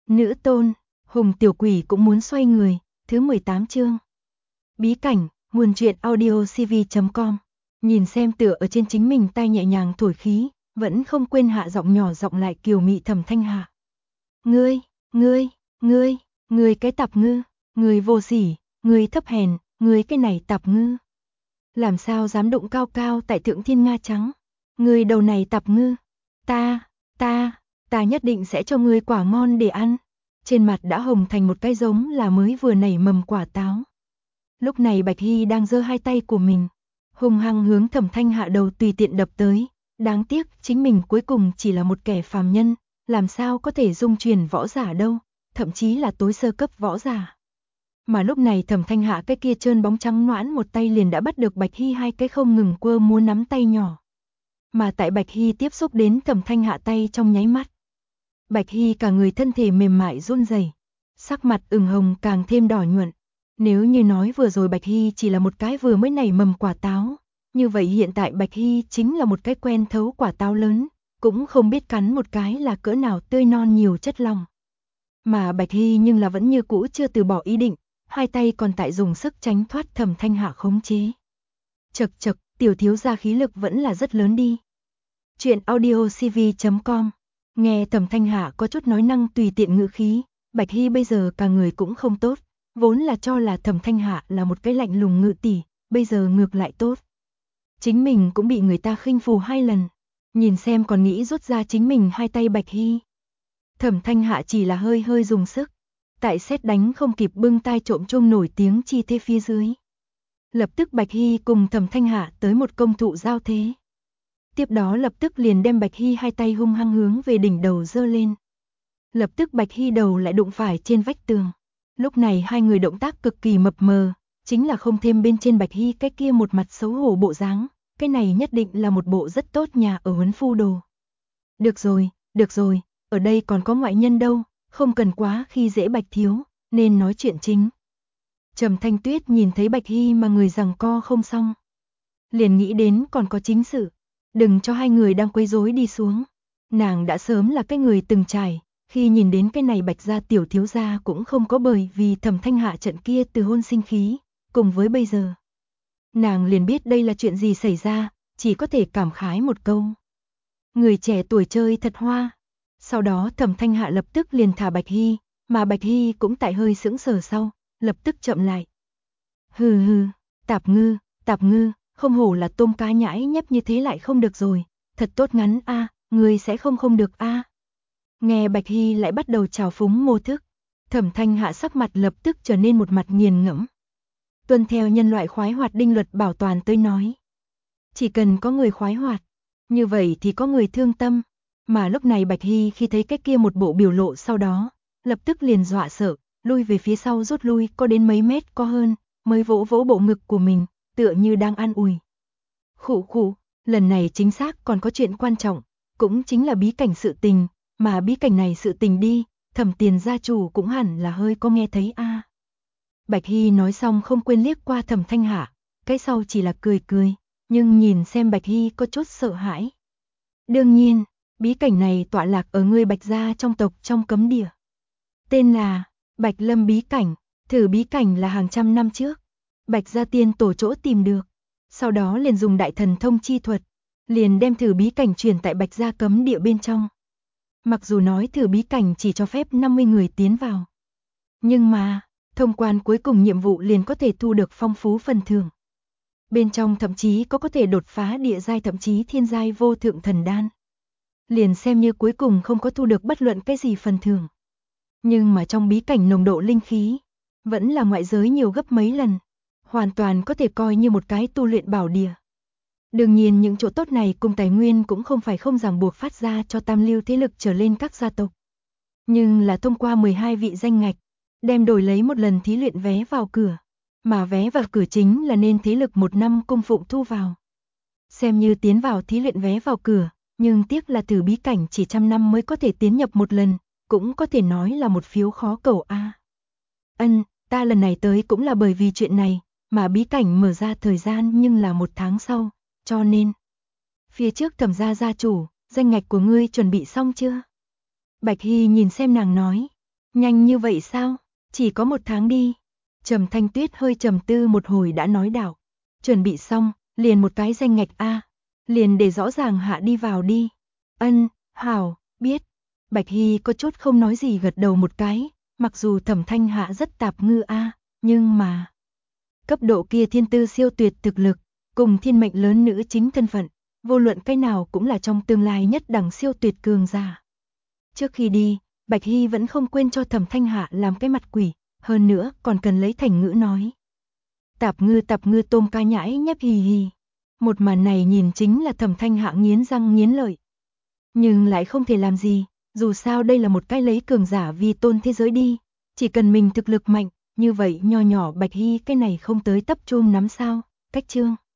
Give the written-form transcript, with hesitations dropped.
Nữ tôn, Hùng tiểu quỷ cũng muốn xoay người, thứ 18 chương. Bí cảnh, nguồn truyện audio cv.com. Nhìn xem tựa ở trên chính mình tay nhẹ nhàng thổi khí, vẫn không quên hạ giọng nhỏ giọng lại kiều mị Thẩm Thanh Hạ. Ngươi cái tạp ngư, ngươi vô sỉ, ngươi thấp hèn, ngươi cái này tạp ngư. Làm sao dám đụng cao cao tại thượng thiên nga trắng, ngươi đầu này tạp ngư, ta nhất định sẽ cho ngươi quả ngon để ăn. Trên mặt đã hồng thành một cái giống là mới vừa nảy mầm quả táo. Lúc này Bạch Hy đang giơ hai tay của mình, hung hăng hướng Thẩm Thanh Hạ đầu tùy tiện đập tới. Đáng tiếc chính mình cuối cùng chỉ là một kẻ phàm nhân, làm sao có thể dung truyền võ giả đâu, thậm chí là tối sơ cấp võ giả. Mà lúc này Thẩm Thanh Hạ cái kia trơn bóng trắng noãn một tay liền đã bắt được Bạch Hy hai cái không ngừng quơ múa nắm tay nhỏ. Mà tại Bạch Hy tiếp xúc đến Thẩm Thanh Hạ tay trong nháy mắt, Bạch Hy cả người thân thể mềm mại run rẩy, sắc mặt ửng hồng càng thêm đỏ nhuận. Nếu như nói vừa rồi Bạch Hy chỉ là một cái vừa mới nảy mầm quả táo, như vậy hiện tại Bạch Hy chính là một cái quen thấu quả táo lớn, cũng không biết cắn một cái là cỡ nào tươi non nhiều chất lòng. Mà Bạch Hy nhưng là vẫn như cũ chưa từ bỏ ý định, hai tay còn tại dùng sức tránh thoát Thẩm Thanh Hạ khống chế. Chậc, tiểu thiếu gia khí lực vẫn là rất lớn đi. Chuyện audio cv.com. Nghe Thẩm Thanh Hạ có chút nói năng tùy tiện ngữ khí, Bạch Hy bây giờ cả người cũng không tốt, vốn là cho là Thẩm Thanh Hạ là một cái lạnh lùng ngự tỷ, bây giờ ngược lại tốt. Chính mình cũng bị người ta khinh phù hai lần, nhìn xem còn nghĩ rút ra chính mình hai tay Bạch Hy. Thẩm Thanh Hạ chỉ là hơi dùng sức, tại sét đánh không kịp bưng tai trộm chuông nổi tiếng chi thế phía dưới. Lập tức Bạch Hy cùng Thẩm Thanh Hạ tới một công thụ giao thế. Tiếp đó lập tức liền đem Bạch Hy hai tay hung hăng hướng về đỉnh đầu giơ lên. Lập tức Bạch Hy đầu lại đụng phải trên vách tường. Lúc này hai người động tác cực kỳ mập mờ, chính là không thêm bên trên Bạch Hy cái kia một mặt xấu hổ bộ dáng, cái này nhất định là một bộ rất tốt nhà ở huấn phu đồ. Được rồi, ở đây còn có ngoại nhân đâu, không cần quá khi dễ Bạch thiếu, nên nói chuyện chính. Trầm Thanh Tuyết nhìn thấy Bạch Hy mà người giằng co không xong, liền nghĩ đến còn có chính sự, đừng cho hai người đang quấy rối đi xuống. Nàng đã sớm là cái người từng trải, khi nhìn đến cái này Bạch gia tiểu thiếu gia cũng không có bởi vì Thẩm Thanh Hạ trận kia từ hôn sinh khí, cùng với bây giờ. Nàng liền biết đây là chuyện gì xảy ra, chỉ có thể cảm khái một câu. Người trẻ tuổi chơi thật hoa. Sau đó Thẩm Thanh Hạ lập tức liền thả Bạch Hy, mà Bạch Hy cũng tại hơi sững sờ sau, lập tức chậm lại. Hừ, tạp ngư, không hổ là tôm cá nhãi nhép như thế lại không được rồi, thật tốt ngắn a, người sẽ không được a. Nghe Bạch Hy lại bắt đầu trào phúng mô thức, Thẩm Thanh Hạ sắc mặt lập tức trở nên một mặt nghiền ngẫm. Tuân theo nhân loại khoái hoạt đinh luật bảo toàn tới nói, chỉ cần có người khoái hoạt, như vậy thì có người thương tâm. Mà lúc này Bạch Hy khi thấy cái kia một bộ biểu lộ sau đó, lập tức liền dọa sợ, lui về phía sau rút lui có đến mấy mét có hơn, mới vỗ bộ ngực của mình, tựa như đang an ủi. Khụ, lần này chính xác còn có chuyện quan trọng, cũng chính là bí cảnh sự tình, mà bí cảnh này sự tình đi, Thẩm Tiền gia chủ cũng hẳn là hơi có nghe thấy a. Bạch Hy nói xong không quên liếc qua Thẩm Thanh Hạ, cái sau chỉ là cười, nhưng nhìn xem Bạch Hy có chút sợ hãi. Đương nhiên, bí cảnh này tọa lạc ở ngươi Bạch gia trong tộc trong cấm địa. Tên là Bạch Lâm bí cảnh, thử bí cảnh là hàng trăm năm trước, Bạch gia tiên tổ chỗ tìm được. Sau đó liền dùng đại thần thông chi thuật, liền đem thử bí cảnh truyền tại Bạch gia cấm địa bên trong. Mặc dù nói thử bí cảnh chỉ cho phép 50 người tiến vào, nhưng mà, thông quan cuối cùng nhiệm vụ liền có thể thu được phong phú phần thưởng. Bên trong thậm chí có thể đột phá địa giai thậm chí thiên giai vô thượng thần đan. Liền xem như cuối cùng không có thu được bất luận cái gì phần thưởng. Nhưng mà trong bí cảnh nồng độ linh khí, vẫn là ngoại giới nhiều gấp mấy lần. Hoàn toàn có thể coi như một cái tu luyện bảo địa. Đương nhiên những chỗ tốt này cùng tài nguyên cũng không phải không ràng buộc phát ra cho tam lưu thế lực trở lên các gia tộc. Nhưng là thông qua 12 vị danh ngạch, đem đổi lấy một lần thí luyện vé vào cửa. Mà vé vào cửa chính là nên thế lực một năm cung phụng thu vào. Xem như tiến vào thí luyện vé vào cửa, nhưng tiếc là thử bí cảnh chỉ 100 năm mới có thể tiến nhập một lần, cũng có thể nói là một phiếu khó cầu a. Ta lần này tới cũng là bởi vì chuyện này, mà bí cảnh mở ra thời gian nhưng là 1 tháng sau, cho nên. Phía trước Thẩm gia gia chủ, danh ngạch của ngươi chuẩn bị xong chưa? Bạch Hy nhìn xem nàng nói. Nhanh như vậy sao? Chỉ có 1 tháng đi. Trầm Thanh Tuyết hơi trầm tư một hồi đã nói đạo. Chuẩn bị xong, liền một cái danh ngạch a, liền để rõ ràng hạ đi vào đi. Ân, hảo, biết. Bạch Hy có chút không nói gì gật đầu một cái, mặc dù Thẩm Thanh Hạ rất tạp ngư a, nhưng mà cấp độ kia thiên tư siêu tuyệt thực lực, cùng thiên mệnh lớn nữ chính thân phận, vô luận cái nào cũng là trong tương lai nhất đẳng siêu tuyệt cường giả. Trước khi đi, Bạch Hy vẫn không quên cho Thẩm Thanh Hạ làm cái mặt quỷ, hơn nữa còn cần lấy thành ngữ nói. Tạp ngư tôm ca nhãi nhép hì hì. Một màn này nhìn chính là Thẩm Thanh Hạ nghiến răng nghiến lợi. Nhưng lại không thể làm gì, dù sao đây là một cái lấy cường giả vi tôn thế giới đi. Chỉ cần mình thực lực mạnh, như vậy nho nhỏ Bạch Hy cái này không tới tấp chum nắm sao, cách chương.